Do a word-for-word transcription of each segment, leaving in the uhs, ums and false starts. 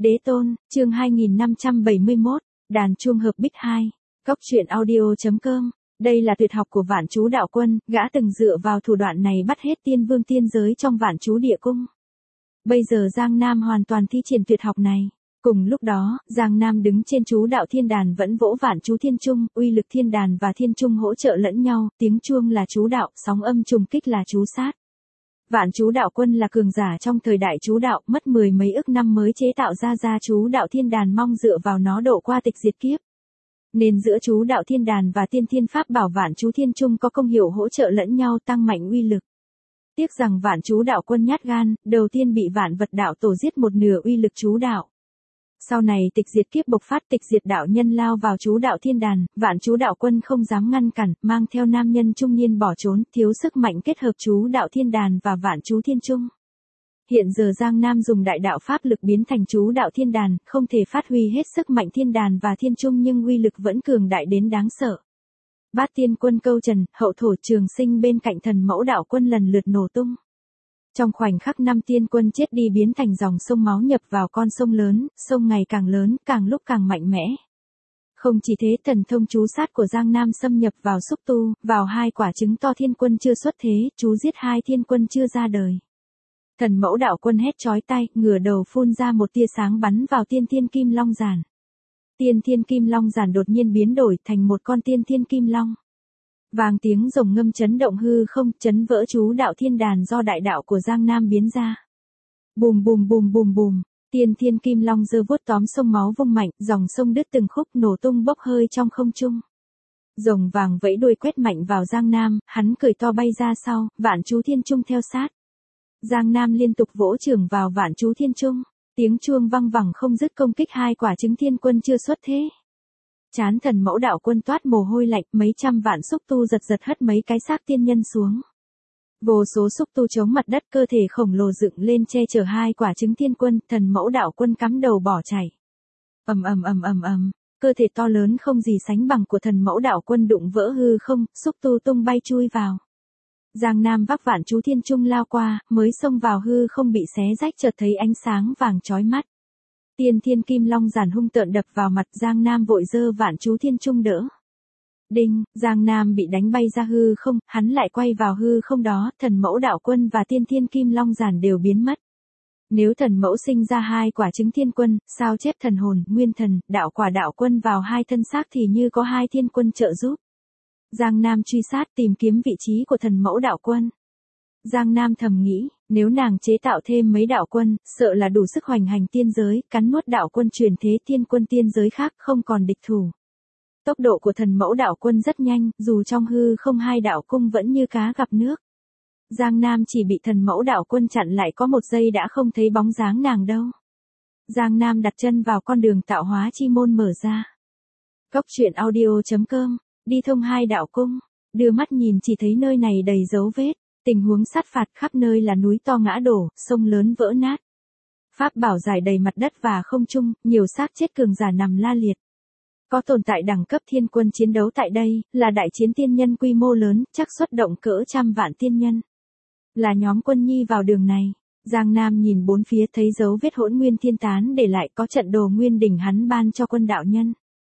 Đế tôn, chương hai nghìn năm trăm bảy mươi mốt, đàn chuông hợp bích hai. Cốc truyện audio.com. Đây là tuyệt học của Vạn Chú Đạo Quân, gã từng dựa vào thủ đoạn này bắt hết tiên vương tiên giới trong Vạn Chú Địa Cung. Bây giờ Giang Nam hoàn toàn thi triển tuyệt học này. Cùng lúc đó, Giang Nam đứng trên chú đạo thiên đàn vẫn vỗ Vạn Chú Thiên Trung, uy lực thiên đàn và thiên trung hỗ trợ lẫn nhau, tiếng chuông là chú đạo, sóng âm trùng kích là chú sát. Vạn Chú Đạo Quân là cường giả trong thời đại chú đạo, mất mười mấy ức năm mới chế tạo ra ra chú đạo thiên đàn, mong dựa vào nó độ qua tịch diệt kiếp. Nên giữa chú đạo thiên đàn và tiên thiên pháp bảo Vạn Chú Thiên Trung có công hiệu hỗ trợ lẫn nhau, tăng mạnh uy lực. Tiếc rằng Vạn Chú Đạo Quân nhát gan, đầu tiên bị Vạn Vật Đạo Tổ giết một nửa uy lực chú đạo. Sau này tịch diệt kiếp bộc phát, tịch diệt đạo nhân lao vào chú đạo thiên đàn, Vạn Chú Đạo Quân không dám ngăn cản, mang theo nam nhân trung niên bỏ trốn, thiếu sức mạnh kết hợp chú đạo thiên đàn và Vạn Chú Thiên Trung. Hiện giờ Giang Nam dùng đại đạo pháp lực biến thành chú đạo thiên đàn, không thể phát huy hết sức mạnh thiên đàn và thiên trung nhưng uy lực vẫn cường đại đến đáng sợ. Bát tiên quân câu trần, hậu thổ trường sinh bên cạnh thần mẫu đạo quân lần lượt nổ tung. Trong khoảnh khắc năm tiên quân chết đi biến thành dòng sông máu nhập vào con sông lớn, sông ngày càng lớn, càng lúc càng mạnh mẽ. Không chỉ thế, thần thông chú sát của Giang Nam xâm nhập vào xúc tu, vào hai quả trứng to thiên quân chưa xuất thế, chú giết hai thiên quân chưa ra đời. Thần mẫu đạo quân hét chói tai, ngửa đầu phun ra một tia sáng bắn vào tiên thiên kim long giản. Tiên thiên kim long giản đột nhiên biến đổi thành một con tiên thiên kim long. Vàng tiếng rồng ngâm chấn động hư không, chấn vỡ chú đạo thiên đàn do đại đạo của Giang Nam biến ra. Bùm bùm bùm bùm bùm, tiên thiên kim long giơ vuốt tóm sông máu vung mạnh, dòng sông đứt từng khúc nổ tung bốc hơi trong không trung. Rồng vàng vẫy đuôi quét mạnh vào Giang Nam, hắn cười to bay ra sau, Vạn Chú Thiên Trung theo sát. Giang Nam liên tục vỗ chưởng vào Vạn Chú Thiên Trung, tiếng chuông vang vẳng không dứt công kích hai quả trứng thiên quân chưa xuất thế. Chán thần mẫu đạo quân toát mồ hôi lạnh, mấy trăm vạn xúc tu giật giật hất mấy cái xác tiên nhân xuống. Vô số xúc tu chống mặt đất, cơ thể khổng lồ dựng lên che chở hai quả trứng thiên quân, thần mẫu đạo quân cắm đầu bỏ chạy. Ầm ầm ầm ầm ầm, cơ thể to lớn không gì sánh bằng của thần mẫu đạo quân đụng vỡ hư không, xúc tu tung bay chui vào. Giang Nam vác Vạn Chú Thiên Trung lao qua, mới xông vào hư không bị xé rách, chợt thấy ánh sáng vàng chói mắt. Tiên thiên kim long giản hung tợn đập vào mặt, Giang Nam vội giơ Vạn Chú Thiên Trung đỡ. Đinh, Giang Nam bị đánh bay ra hư không, hắn lại quay vào hư không đó, thần mẫu đạo quân và tiên thiên kim long giản đều biến mất. Nếu thần mẫu sinh ra hai quả trứng thiên quân, sao chép thần hồn, nguyên thần, đạo quả đạo quân vào hai thân xác thì như có hai thiên quân trợ giúp. Giang Nam truy sát tìm kiếm vị trí của thần mẫu đạo quân. Giang Nam thầm nghĩ, nếu nàng chế tạo thêm mấy đạo quân, sợ là đủ sức hoành hành tiên giới, cắn nuốt đạo quân truyền thế thiên quân tiên giới khác, không còn địch thủ. Tốc độ của thần mẫu đạo quân rất nhanh, dù trong hư không hai đạo cung vẫn như cá gặp nước. Giang Nam chỉ bị thần mẫu đạo quân chặn lại có một giây đã không thấy bóng dáng nàng đâu. Giang Nam đặt chân vào con đường tạo hóa chi môn mở ra. Cốc truyện audio.com, đi thông hai đạo cung, đưa mắt nhìn chỉ thấy nơi này đầy dấu vết. Tình huống sát phạt, khắp nơi là núi to ngã đổ, sông lớn vỡ nát. Pháp bảo dài đầy mặt đất và không trung, nhiều xác chết cường giả nằm la liệt. Có tồn tại đẳng cấp thiên quân chiến đấu tại đây, là đại chiến tiên nhân quy mô lớn, chắc xuất động cỡ trăm vạn tiên nhân. Là nhóm quân nhi vào đường này. Giang Nam nhìn bốn phía thấy dấu vết hỗn nguyên thiên tán để lại, có trận đồ nguyên đỉnh hắn ban cho quân đạo nhân.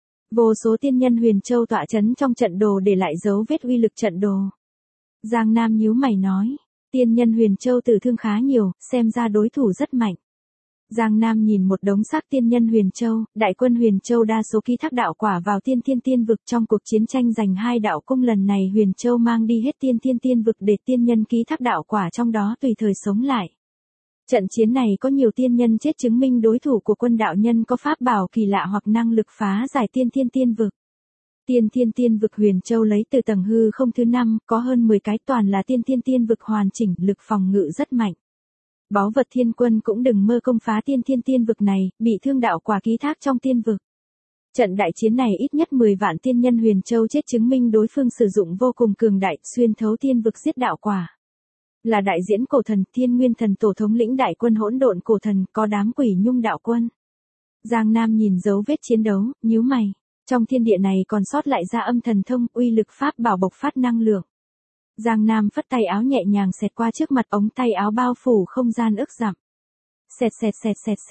Vô số tiên nhân huyền châu tọa chấn trong trận đồ để lại dấu vết uy lực trận đồ. Giang Nam nhíu mày nói, tiên nhân huyền châu tử thương khá nhiều, xem ra đối thủ rất mạnh. Giang Nam nhìn một đống xác tiên nhân huyền châu, đại quân huyền châu đa số ký thác đạo quả vào tiên thiên tiên vực, trong cuộc chiến tranh giành hai đạo cung lần này huyền châu mang đi hết tiên thiên tiên vực để tiên nhân ký thác đạo quả trong đó tùy thời sống lại. Trận chiến này có nhiều tiên nhân chết, chứng minh đối thủ của quân đạo nhân có pháp bảo kỳ lạ hoặc năng lực phá giải tiên thiên tiên vực. Tiên thiên tiên vực huyền châu lấy từ tầng hư không thứ năm, có hơn mười cái, toàn là tiên thiên tiên vực hoàn chỉnh, lực phòng ngự rất mạnh. Báu vật thiên quân cũng đừng mơ công phá tiên thiên tiên vực này, bị thương đạo quả ký thác trong tiên vực. Trận đại chiến này ít nhất mười vạn tiên nhân huyền châu chết, chứng minh đối phương sử dụng vô cùng cường đại, xuyên thấu tiên vực giết đạo quả. Là đại diễn cổ thần, thiên nguyên thần tổ thống lĩnh đại quân hỗn độn cổ thần, có đám quỷ nhung đạo quân. Giang Nam nhìn dấu vết chiến đấu, nhíu mày. Trong thiên địa này còn sót lại ra âm thần thông, uy lực pháp bảo bộc phát năng lượng. Giang Nam phất tay áo nhẹ nhàng xẹt qua trước mặt, ống tay áo bao phủ không gian ức dặm. Xẹt xẹt xẹt xẹt xẹt,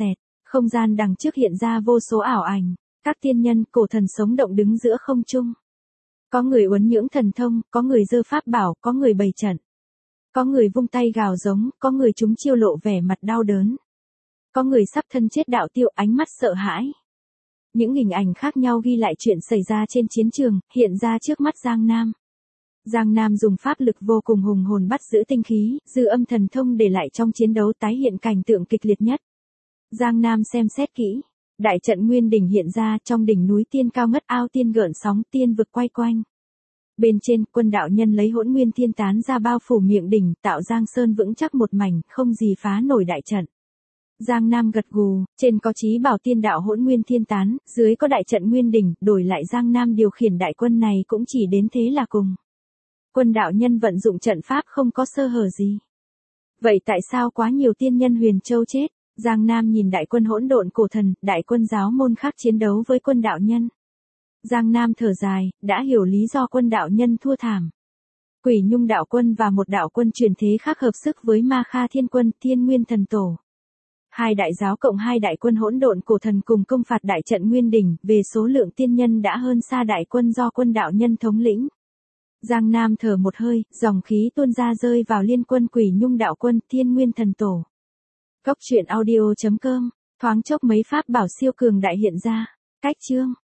Không gian đằng trước hiện ra vô số ảo ảnh, các tiên nhân, cổ thần sống động đứng giữa không trung. Có người uốn nhưỡng thần thông, có người giơ pháp bảo, có người bày trận. Có người vung tay gào giống, có người chúng chiêu lộ vẻ mặt đau đớn. Có người sắp thân chết đạo tiêu, ánh mắt sợ hãi. Những hình ảnh khác nhau ghi lại chuyện xảy ra trên chiến trường, hiện ra trước mắt Giang Nam. Giang Nam dùng pháp lực vô cùng hùng hồn bắt giữ tinh khí, dư âm thần thông để lại trong chiến đấu tái hiện cảnh tượng kịch liệt nhất. Giang Nam xem xét kỹ. Đại trận nguyên đỉnh hiện ra, trong đỉnh núi tiên cao ngất ao tiên gợn sóng, tiên vực quay quanh. Bên trên, quân đạo nhân lấy hỗn nguyên thiên tán ra bao phủ miệng đỉnh, tạo Giang Sơn vững chắc một mảnh, không gì phá nổi đại trận. Giang Nam gật gù, trên có chí bảo tiên đạo hỗn nguyên thiên tán, dưới có đại trận nguyên đỉnh, đổi lại Giang Nam điều khiển đại quân này cũng chỉ đến thế là cùng. Quân đạo nhân vận dụng trận pháp không có sơ hở gì. Vậy tại sao quá nhiều tiên nhân Huyền Châu chết? Giang Nam nhìn đại quân hỗn độn cổ thần, đại quân giáo môn khác chiến đấu với quân đạo nhân. Giang Nam thở dài, đã hiểu lý do quân đạo nhân thua thảm. Quỷ Nhung đạo quân và một đạo quân truyền thế khác hợp sức với Ma Kha Thiên quân, Thiên Nguyên thần tổ. Hai đại giáo cộng hai đại quân hỗn độn cổ thần cùng công phạt đại trận nguyên đỉnh, về số lượng tiên nhân đã hơn xa đại quân do quân đạo nhân thống lĩnh. Giang Nam thở một hơi, dòng khí tuôn ra rơi vào liên quân Quỷ Nhung đạo quân, Thiên Nguyên thần tổ. Cốc truyện audio chấm com, thoáng chốc mấy pháp bảo siêu cường đại hiện ra. Cách chương